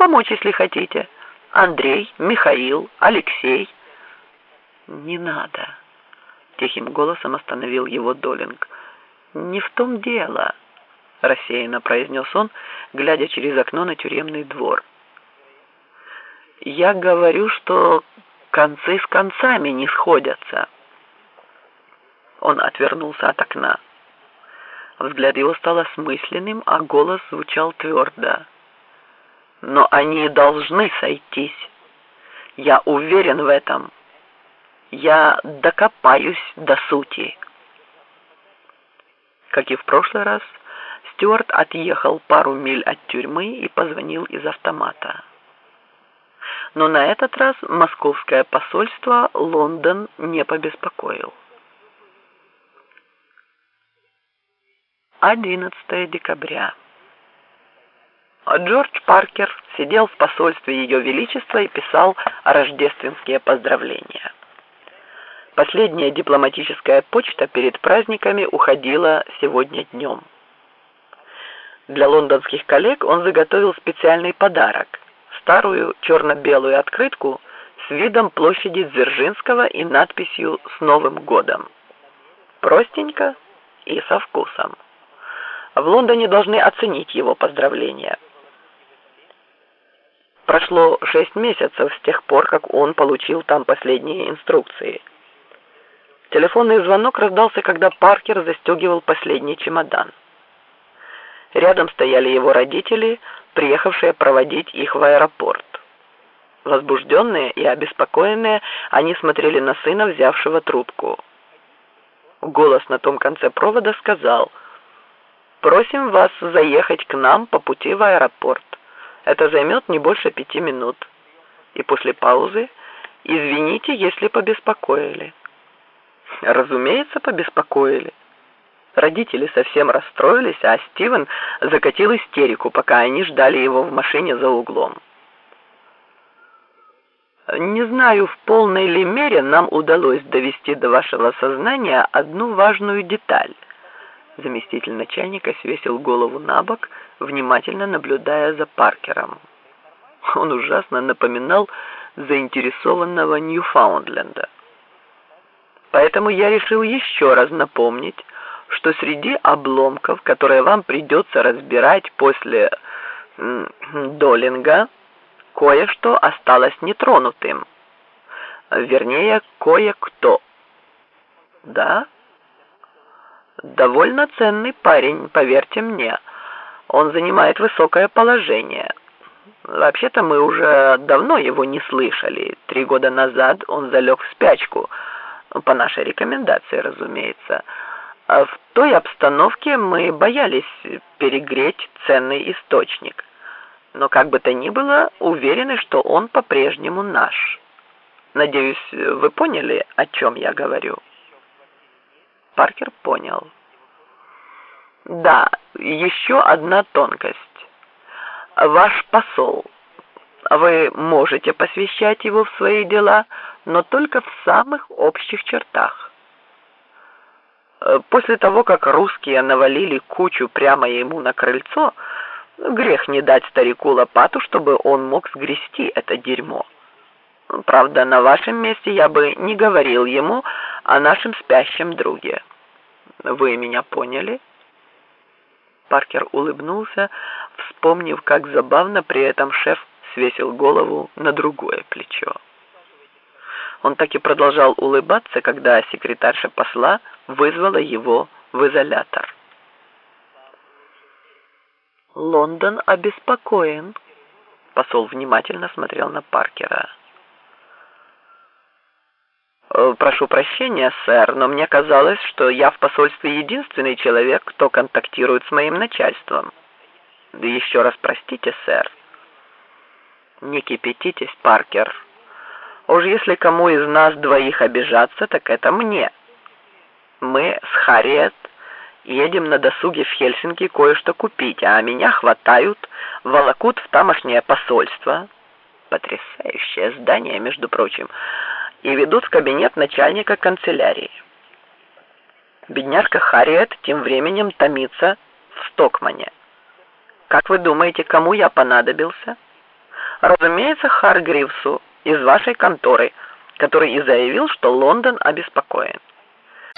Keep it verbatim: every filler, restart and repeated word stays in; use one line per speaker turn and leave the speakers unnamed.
помочь, если хотите. Андрей, Михаил, Алексей». «Не надо», — тихим голосом остановил его Долинг. «Не в том дело», — рассеянно произнес он, глядя через окно на тюремный двор. «Я говорю, что концы с концами не сходятся». Он отвернулся от окна. Взгляд его стал осмысленным, а голос звучал твердо. «Но они должны сойтись. Я уверен в этом. Я докопаюсь до сути». Как и в прошлый раз, Стюарт отъехал пару миль от тюрьмы и позвонил из автомата. Но на этот раз московское посольство Лондон не побеспокоил. одиннадцатое декабря. Джордж Паркер сидел в посольстве Ее Величества и писал рождественские поздравления. Последняя дипломатическая почта перед праздниками уходила сегодня днем. Для лондонских коллег он заготовил специальный подарок – старую черно-белую открытку с видом площади Дзержинского и надписью «С Новым годом». Простенько и со вкусом. В Лондоне должны оценить его поздравления. Прошло шесть месяцев с тех пор, как он получил там последние инструкции. Телефонный звонок раздался, когда Паркер застегивал последний чемодан. Рядом стояли его родители, приехавшие проводить их в аэропорт. Возбужденные и обеспокоенные, они смотрели на сына, взявшего трубку. Голос на том конце провода сказал: «Просим вас заехать к нам по пути в аэропорт. Это займет не больше пяти минут». И после паузы: «Извините, если побеспокоили». Разумеется, побеспокоили. Родители совсем расстроились, а Стивен закатил истерику, пока они ждали его в машине за углом. Не знаю, в полной ли мере нам удалось довести до вашего сознания одну важную деталь. Заместитель начальника свесил голову на бок, внимательно наблюдая за Паркером. Он ужасно напоминал заинтересованного Ньюфаундленда. Поэтому я решил еще раз напомнить, что среди обломков, которые вам придется разбирать после Долинга, кое-что осталось нетронутым. Вернее, кое-кто. Да? Довольно ценный парень, поверьте мне. Он занимает высокое положение. Вообще-то мы уже давно его не слышали. Три года назад он залег в спячку. По нашей рекомендации, разумеется. А в той обстановке мы боялись перегреть ценный источник. Но как бы то ни было, уверены, что он по-прежнему наш. Надеюсь, вы поняли, о чем я говорю?» Паркер понял. «Да, еще одна тонкость. Ваш посол. Вы можете посвящать его в свои дела, но только в самых общих чертах. После того, как русские навалили кучу прямо ему на крыльцо, грех не дать старику лопату, чтобы он мог сгрести это дерьмо. Правда, на вашем месте я бы не говорил ему о нашем спящем друге. Вы меня поняли?» Паркер улыбнулся, вспомнив, как забавно при этом шеф свесил голову на другое плечо. Он так и продолжал улыбаться, когда секретарша посла вызвала его в изолятор. «Лондон обеспокоен», — посол внимательно смотрел на Паркера. «Прошу прощения, сэр, но мне казалось, что я в посольстве единственный человек, кто контактирует с моим начальством. Да еще раз простите, сэр». «Не кипятитесь, Паркер. Уж если кому из нас двоих обижаться, так это мне. Мы с Харриет едем на досуге в Хельсинки кое-что купить, а меня хватают, волокут в тамошнее посольство, потрясающее здание, между прочим, и ведут в кабинет начальника канцелярии. Бедняжка Харриет тем временем томится в Стокмане. Как вы думаете, кому я понадобился? Разумеется, Харгривсу из вашей конторы, который и заявил, что Лондон обеспокоен.